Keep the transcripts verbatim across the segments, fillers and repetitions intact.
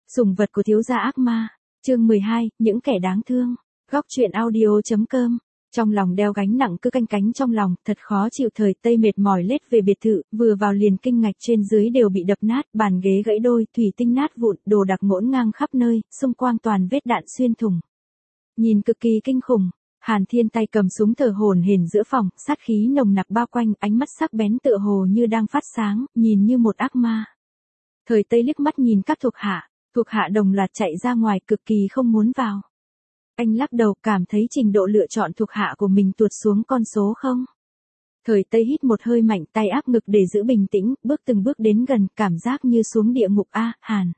Sủng vật của thiếu gia ác ma, chương mười hai, những kẻ đáng thương, góc truyện audio.com. Trong lòng đeo gánh nặng cứ canh cánh trong lòng, thật khó chịu. Thời Tây mệt mỏi lết về biệt thự, vừa vào liền kinh ngạch trên dưới đều bị đập nát, bàn ghế gãy đôi, thủy tinh nát vụn, đồ đạc ngổn ngang khắp nơi, xung quanh toàn vết đạn xuyên thủng. Nhìn cực kỳ kinh khủng. Hàn Thiên tay cầm súng thở hổn hển giữa phòng, sát khí nồng nặc bao quanh, ánh mắt sắc bén tựa hồ như đang phát sáng, nhìn như một ác ma. Thời Tây liếc mắt nhìn các thuộc hạ, thuộc hạ đồng loạt chạy ra ngoài cực kỳ không muốn vào. Anh lắc đầu, cảm thấy trình độ lựa chọn thuộc hạ của mình tuột xuống con số không. Thời Tây hít một hơi mạnh, tay áp ngực để giữ bình tĩnh, bước từng bước đến gần, cảm giác như xuống địa ngục. A, Hàn.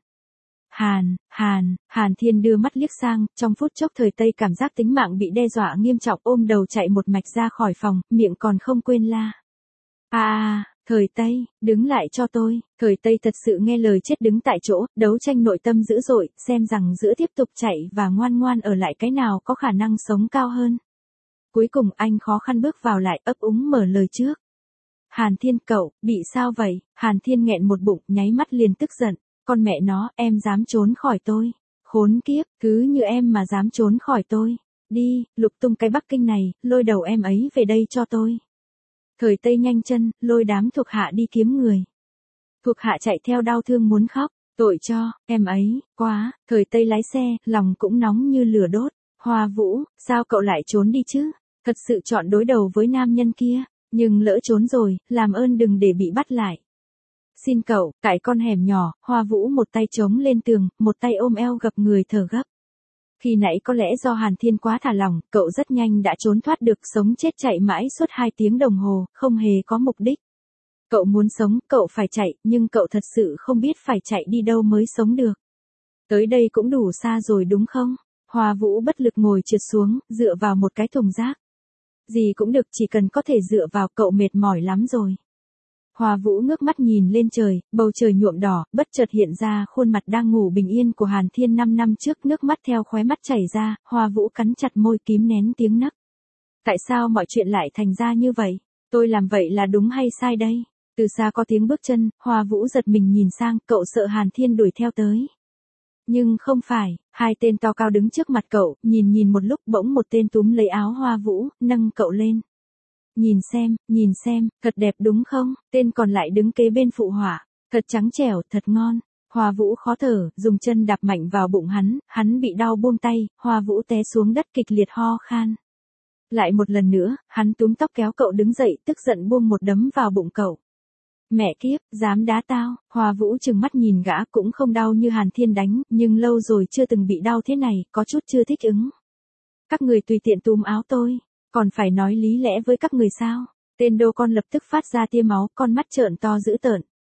Hàn, Hàn, Hàn Thiên đưa mắt liếc sang, trong phút chốc Thời Tây cảm giác tính mạng bị đe dọa nghiêm trọng, ôm đầu chạy một mạch ra khỏi phòng, miệng còn không quên la. A à, Thời Tây, đứng lại cho tôi. Thời Tây thật sự nghe lời chết đứng tại chỗ, đấu tranh nội tâm dữ dội, xem rằng giữa tiếp tục chạy và ngoan ngoan ở lại cái nào có khả năng sống cao hơn. Cuối cùng anh khó khăn bước vào lại, ấp úng mở lời trước. Hàn Thiên, cậu, bị sao vậy? Hàn Thiên nghẹn một bụng, nháy mắt liền tức giận. Con mẹ nó, em dám trốn khỏi tôi. Khốn kiếp, cứ như em mà dám trốn khỏi tôi. Đi, lục tung cái Bắc Kinh này, lôi đầu em ấy về đây cho tôi. Thời Tây nhanh chân, lôi đám thuộc hạ đi kiếm người. Thuộc hạ chạy theo đau thương muốn khóc, tội cho, em ấy, quá. Thời Tây lái xe, lòng cũng nóng như lửa đốt. Hoa Vũ, sao cậu lại trốn đi chứ? Thật sự chọn đối đầu với nam nhân kia, nhưng lỡ trốn rồi, làm ơn đừng để bị bắt lại. Xin cậu, tại con hẻm nhỏ, Hoa Vũ một tay chống lên tường, một tay ôm eo gập người thở gấp. Khi nãy có lẽ do Hàn Thiên quá thả lỏng, cậu rất nhanh đã trốn thoát được, sống chết chạy mãi suốt hai tiếng đồng hồ, không hề có mục đích. Cậu muốn sống, cậu phải chạy, nhưng cậu thật sự không biết phải chạy đi đâu mới sống được. Tới đây cũng đủ xa rồi đúng không? Hoa Vũ bất lực ngồi trượt xuống, dựa vào một cái thùng rác. Gì cũng được, chỉ cần có thể dựa vào, cậu mệt mỏi lắm rồi. Hoa Vũ ngước mắt nhìn lên trời, bầu trời nhuộm đỏ, bất chợt hiện ra khuôn mặt đang ngủ bình yên của Hàn Thiên năm năm trước, nước mắt theo khóe mắt chảy ra, Hoa Vũ cắn chặt môi kìm nén tiếng nấc. Tại sao mọi chuyện lại thành ra như vậy? Tôi làm vậy là đúng hay sai đây? Từ xa có tiếng bước chân, Hoa Vũ giật mình nhìn sang, cậu sợ Hàn Thiên đuổi theo tới. Nhưng không phải, hai tên to cao đứng trước mặt cậu, nhìn nhìn một lúc bỗng một tên túm lấy áo Hoa Vũ, nâng cậu lên. Nhìn xem, nhìn xem, thật đẹp đúng không? Tên còn lại đứng kế bên phụ họa, thật trắng trẻo, thật ngon. Hoa Vũ khó thở, dùng chân đạp mạnh vào bụng hắn, hắn bị đau buông tay, Hoa Vũ té xuống đất kịch liệt ho khan. Lại một lần nữa, hắn túm tóc kéo cậu đứng dậy, tức giận buông một đấm vào bụng cậu. Mẹ kiếp, dám đá tao? Hoa Vũ trừng mắt nhìn gã, cũng không đau như Hàn Thiên đánh, nhưng lâu rồi chưa từng bị đau thế này, có chút chưa thích ứng. Các người tùy tiện túm áo tôi. Còn phải nói lý lẽ với các người sao? Tên đô con lập tức phát ra tia máu, con mắt trợn to dữ tợn.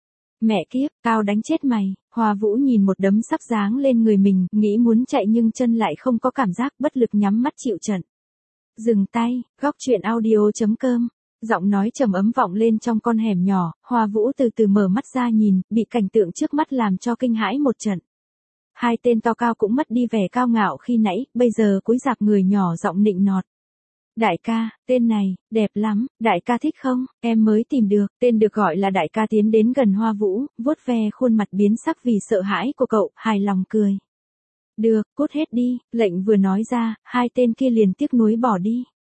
Mẹ kiếp, tao đánh chết mày. Hoa Vũ nhìn một đấm sắc giáng lên người mình, nghĩ muốn chạy nhưng chân lại không có cảm giác, bất lực nhắm mắt chịu trận. Dừng tay, góc truyện audio.com. Giọng nói trầm ấm vọng lên trong con hẻm nhỏ, Hoa Vũ từ từ mở mắt ra nhìn, bị cảnh tượng trước mắt làm cho kinh hãi một trận. Hai tên to cao cũng mất đi vẻ cao ngạo khi nãy, bây giờ cúi rạp người nhỏ giọng nịnh nọt. Đại ca, tên này, đẹp lắm, đại ca thích không? Em mới tìm được. Tên được gọi là đại ca tiến đến gần Hoa Vũ, vuốt ve khuôn mặt biến sắc vì sợ hãi của cậu, hài lòng cười. Được, cút hết đi, lệnh vừa nói ra, hai tên kia liền tiếc nuối bỏ đi.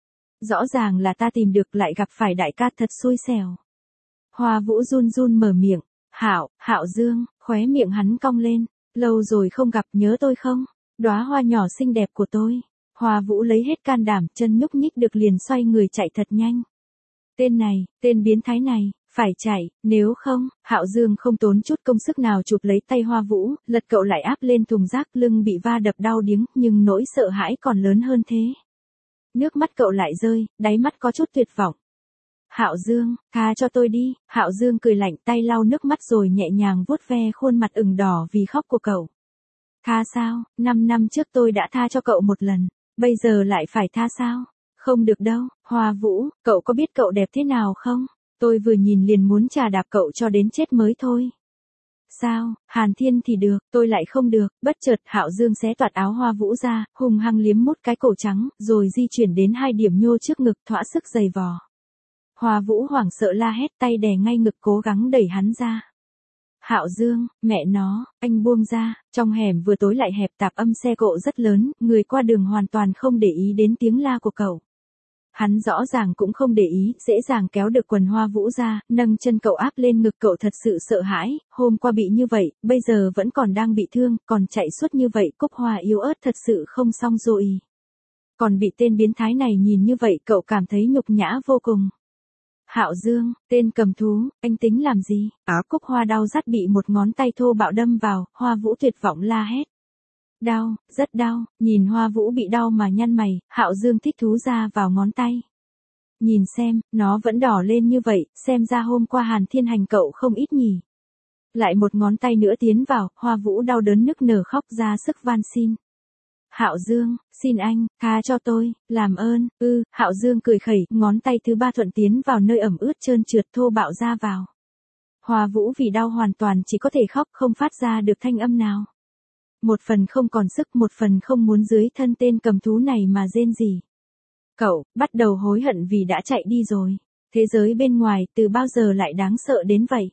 Rõ ràng là ta tìm được lại gặp phải đại ca, thật xui xẻo. Hoa Vũ run run mở miệng. Hạo, Hạo Dương, khóe miệng hắn cong lên. Lâu rồi không gặp, nhớ tôi không? Đóa hoa nhỏ xinh đẹp của tôi. Hoa Vũ lấy hết can đảm, chân nhúc nhích được liền xoay người chạy thật nhanh. Tên này, tên biến thái này, phải chạy, nếu không, Hạo Dương không tốn chút công sức nào chụp lấy tay Hoa Vũ, lật cậu lại áp lên thùng rác, lưng bị va đập đau điếng, nhưng nỗi sợ hãi còn lớn hơn thế. Nước mắt cậu lại rơi, đáy mắt có chút tuyệt vọng. Hạo Dương, tha cho tôi đi. Hạo Dương cười lạnh, tay lau nước mắt rồi nhẹ nhàng vuốt ve khuôn mặt ửng đỏ vì khóc của cậu. Tha sao? Năm năm trước tôi đã tha cho cậu một lần. Bây giờ lại phải tha sao? Không được đâu, Hoa Vũ, cậu có biết cậu đẹp thế nào không? Tôi vừa nhìn liền muốn chà đạp cậu cho đến chết mới thôi. Sao, Hàn Thiên thì được, tôi lại không được. Bất chợt Hạo Dương xé toạc áo Hoa Vũ ra, hung hăng liếm mút cái cổ trắng, rồi di chuyển đến hai điểm nhô trước ngực, thỏa sức giày vò. Hoa Vũ hoảng sợ la hét, tay đè ngay ngực cố gắng đẩy hắn ra. Hạo Dương, mẹ nó, anh buông ra, trong hẻm vừa tối lại hẹp tạp âm xe cộ rất lớn, người qua đường hoàn toàn không để ý đến tiếng la của cậu. Hắn rõ ràng cũng không để ý, dễ dàng kéo được quần Hoa Vũ ra, nâng chân cậu áp lên ngực cậu thật sự sợ hãi, hôm qua bị như vậy, bây giờ vẫn còn đang bị thương, còn chạy suốt như vậy, Cúc Hoa yếu ớt thật sự không xong rồi. Còn bị tên biến thái này nhìn như vậy cậu cảm thấy nhục nhã vô cùng. Hạo Dương, tên cầm thú, anh tính làm gì? Áo Cúc Hoa đau rát bị một ngón tay thô bạo đâm vào, Hoa Vũ tuyệt vọng la hét. Đau, rất đau, nhìn Hoa Vũ bị đau mà nhăn mày, Hạo Dương thích thú ra vào ngón tay. Nhìn xem, nó vẫn đỏ lên như vậy, xem ra hôm qua Hàn Thiên hành cậu không ít nhỉ. Lại một ngón tay nữa tiến vào, Hoa Vũ đau đớn nức nở khóc ra sức van xin. Hạo Dương, xin anh, tha cho tôi, làm ơn, ư, Hạo Dương cười khẩy, ngón tay thứ ba thuận tiến vào nơi ẩm ướt trơn trượt thô bạo ra vào. Hoa Vũ vì đau hoàn toàn chỉ có thể khóc không phát ra được thanh âm nào. Một phần không còn sức, một phần không muốn dưới thân tên cầm thú này mà rên rỉ. Cậu, bắt đầu hối hận vì đã chạy đi rồi. Thế giới bên ngoài từ bao giờ lại đáng sợ đến vậy?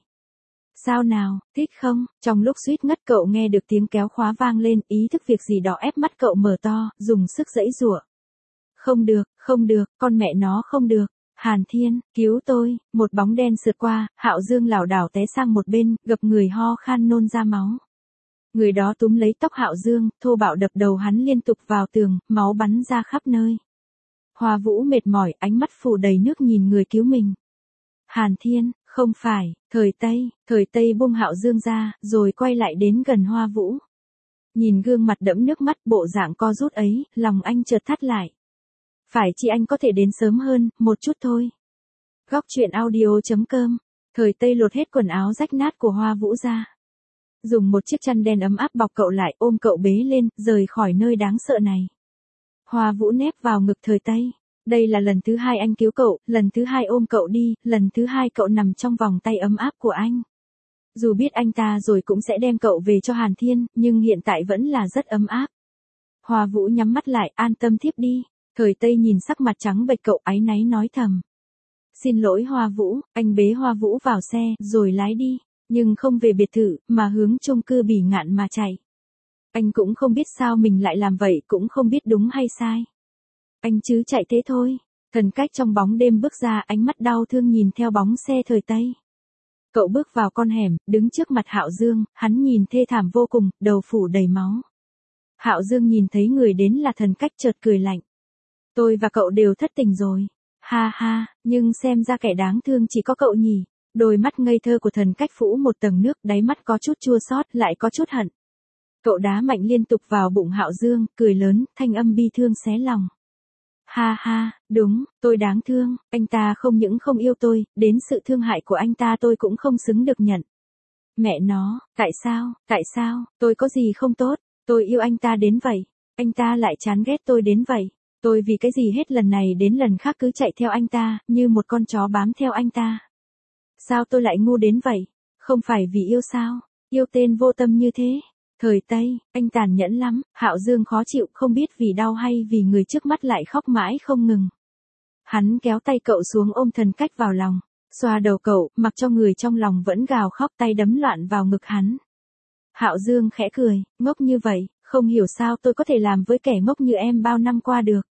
Sao nào, thích không? Trong lúc suýt ngất cậu nghe được tiếng kéo khóa vang lên, ý thức việc gì đó ép mắt cậu mở to, dùng sức giãy giụa. Không được, không được, con mẹ nó không được. Hàn Thiên, cứu tôi, một bóng đen sượt qua, Hạo Dương lảo đảo té sang một bên, gập người ho khan nôn ra máu. Người đó túm lấy tóc Hạo Dương, thô bạo đập đầu hắn liên tục vào tường, máu bắn ra khắp nơi. Hoa Vũ mệt mỏi, ánh mắt phủ đầy nước nhìn người cứu mình. Hàn Thiên, không phải, Thời Tây, Thời Tây buông Hạo Dương ra, rồi quay lại đến gần Hoa Vũ. Nhìn gương mặt đẫm nước mắt bộ dạng co rút ấy, lòng anh chợt thắt lại. Phải chi anh có thể đến sớm hơn, một chút thôi. Góc truyện audio chấm com, Thời Tây lột hết quần áo rách nát của Hoa Vũ ra. Dùng một chiếc chăn đen ấm áp bọc cậu lại, ôm cậu bế lên, rời khỏi nơi đáng sợ này. Hoa Vũ nép vào ngực Thời Tây. Đây là lần thứ hai anh cứu cậu, lần thứ hai ôm cậu đi, lần thứ hai cậu nằm trong vòng tay ấm áp của anh. Dù biết anh ta rồi cũng sẽ đem cậu về cho Hàn Thiên, nhưng hiện tại vẫn là rất ấm áp. Hoa Vũ nhắm mắt lại, an tâm thiếp đi. Thời Tây nhìn sắc mặt trắng bệch cậu áy náy nói thầm. Xin lỗi Hoa Vũ, anh bế Hoa Vũ vào xe, rồi lái đi. Nhưng không về biệt thự, mà hướng chung cư Bỉ Ngạn mà chạy. Anh cũng không biết sao mình lại làm vậy, cũng không biết đúng hay sai. Anh chứ chạy thế thôi. Thần Cách trong bóng đêm bước ra, ánh mắt đau thương nhìn theo bóng xe Thời Tây. Cậu bước vào con hẻm, đứng trước mặt Hạo Dương, hắn nhìn thê thảm vô cùng, đầu phủ đầy máu. Hạo Dương nhìn thấy người đến là Thần Cách chợt cười lạnh. Tôi và cậu đều thất tình rồi. Ha ha, nhưng xem ra kẻ đáng thương chỉ có cậu nhỉ. Đôi mắt ngây thơ của Thần Cách phủ một tầng nước, đáy mắt có chút chua xót, lại có chút hận. Cậu đá mạnh liên tục vào bụng Hạo Dương, cười lớn, thanh âm bi thương xé lòng. Ha ha, đúng, tôi đáng thương, anh ta không những không yêu tôi, đến sự thương hại của anh ta tôi cũng không xứng được nhận. Mẹ nó, tại sao, tại sao, tôi có gì không tốt, tôi yêu anh ta đến vậy, anh ta lại chán ghét tôi đến vậy, tôi vì cái gì hết lần này đến lần khác cứ chạy theo anh ta, như một con chó bám theo anh ta. Sao tôi lại ngu đến vậy, không phải vì yêu sao, yêu tên vô tâm như thế. Thời Tây, anh tàn nhẫn lắm, Hạo Dương khó chịu không biết vì đau hay vì người trước mắt lại khóc mãi không ngừng. Hắn kéo tay cậu xuống ôm Thần Cách vào lòng, xoa đầu cậu, mặc cho người trong lòng vẫn gào khóc tay đấm loạn vào ngực hắn. Hạo Dương khẽ cười, ngốc như vậy, không hiểu sao tôi có thể làm với kẻ ngốc như em bao năm qua được.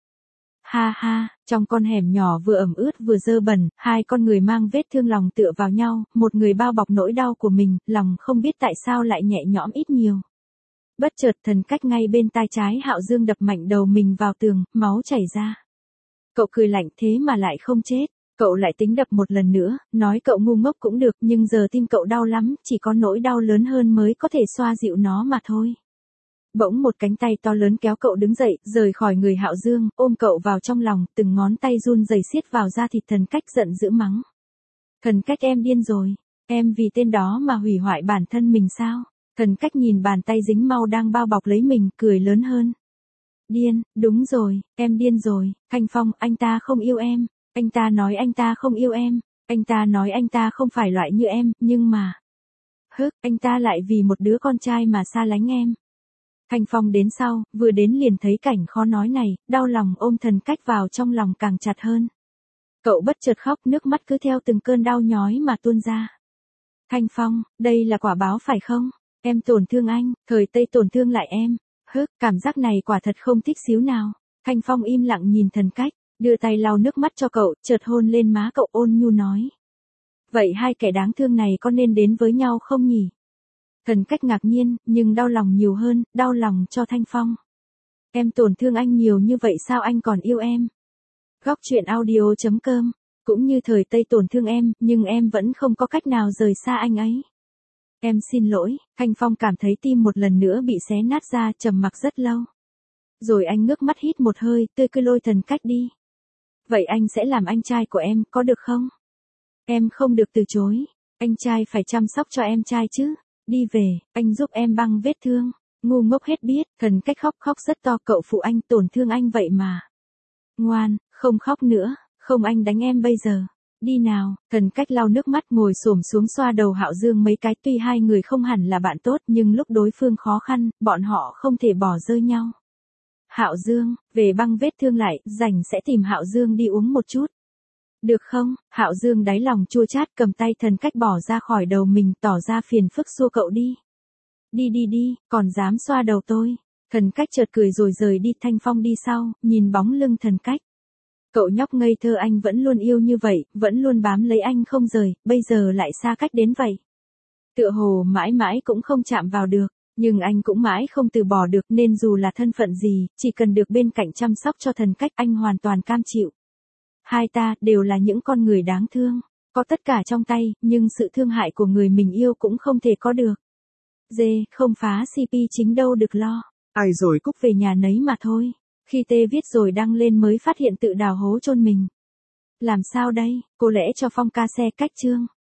Ha ha, trong con hẻm nhỏ vừa ẩm ướt vừa dơ bẩn, hai con người mang vết thương lòng tựa vào nhau, một người bao bọc nỗi đau của mình, lòng không biết tại sao lại nhẹ nhõm ít nhiều. Bất chợt Thần Cách ngay bên tai trái Hạo Dương đập mạnh đầu mình vào tường, máu chảy ra. Cậu cười lạnh thế mà lại không chết, cậu lại tính đập một lần nữa, nói cậu ngu ngốc cũng được nhưng giờ tim cậu đau lắm, chỉ có nỗi đau lớn hơn mới có thể xoa dịu nó mà thôi. Bỗng một cánh tay to lớn kéo cậu đứng dậy, rời khỏi người Hạo Dương, ôm cậu vào trong lòng, từng ngón tay run rẩy siết vào da thịt. Thần Cách giận dữ mắng. Thần Cách em điên rồi, em vì tên đó mà hủy hoại bản thân mình sao? Thần Cách nhìn bàn tay dính máu đang bao bọc lấy mình, cười lớn hơn. Điên, đúng rồi, em điên rồi, Thanh Phong, anh ta không yêu em, anh ta nói anh ta không yêu em, anh ta nói anh ta không phải loại như em, nhưng mà... Hức, anh ta lại vì một đứa con trai mà xa lánh em. Thanh Phong đến sau, vừa đến liền thấy cảnh khó nói này, đau lòng ôm Thần Cách vào trong lòng càng chặt hơn. Cậu bất chợt khóc, nước mắt cứ theo từng cơn đau nhói mà tuôn ra. Thanh Phong, đây là quả báo phải không? Em tổn thương anh, thời Tây tổn thương lại em. Hứ, cảm giác này quả thật không thích xíu nào. Thanh Phong im lặng nhìn Thần Cách, đưa tay lau nước mắt cho cậu, chợt hôn lên má cậu ôn nhu nói. Vậy hai kẻ đáng thương này có nên đến với nhau không nhỉ? Thần Cách ngạc nhiên, nhưng đau lòng nhiều hơn, đau lòng cho Thanh Phong. Em tổn thương anh nhiều như vậy sao anh còn yêu em? Góc truyện audio chấm com. Cũng như thời Tây tổn thương em, nhưng em vẫn không có cách nào rời xa anh ấy. Em xin lỗi, Thanh Phong cảm thấy tim một lần nữa bị xé nát ra, trầm mặc rất lâu. Rồi anh ngước mắt hít một hơi, tươi cười lôi Thần Cách đi. Vậy anh sẽ làm anh trai của em, có được không? Em không được từ chối, anh trai phải chăm sóc cho em trai chứ. Đi về, anh giúp em băng vết thương. Ngu ngốc hết biết, Thần Cách khóc khóc rất to, cậu phụ anh tổn thương anh vậy mà. Ngoan, không khóc nữa, không anh đánh em bây giờ. Đi nào, Thần Cách lau nước mắt ngồi xổm xuống xoa đầu Hạo Dương mấy cái, tuy hai người không hẳn là bạn tốt nhưng lúc đối phương khó khăn, bọn họ không thể bỏ rơi nhau. Hạo Dương, về băng vết thương lại, rảnh sẽ tìm Hạo Dương đi uống một chút. Được không? Hạo Dương đáy lòng chua chát cầm tay Thần Cách bỏ ra khỏi đầu mình, tỏ ra phiền phức xua cậu đi. Đi đi đi, còn dám xoa đầu tôi. Thần Cách chợt cười rồi rời đi. Thanh Phong đi sau, nhìn bóng lưng Thần Cách. Cậu nhóc ngây thơ anh vẫn luôn yêu như vậy, vẫn luôn bám lấy anh không rời, bây giờ lại xa cách đến vậy. Tựa hồ mãi mãi cũng không chạm vào được, nhưng anh cũng mãi không từ bỏ được, nên dù là thân phận gì, chỉ cần được bên cạnh chăm sóc cho Thần Cách anh hoàn toàn cam chịu. Hai ta đều là những con người đáng thương, có tất cả trong tay, nhưng sự thương hại của người mình yêu cũng không thể có được. Dê, không phá xê pê chính đâu được lo. Ai rồi Cúc về nhà nấy mà thôi. Khi Tê viết rồi đăng lên mới phát hiện tự đào hố chôn mình. Làm sao đây, cô lẽ cho Phong ca xe cách chương.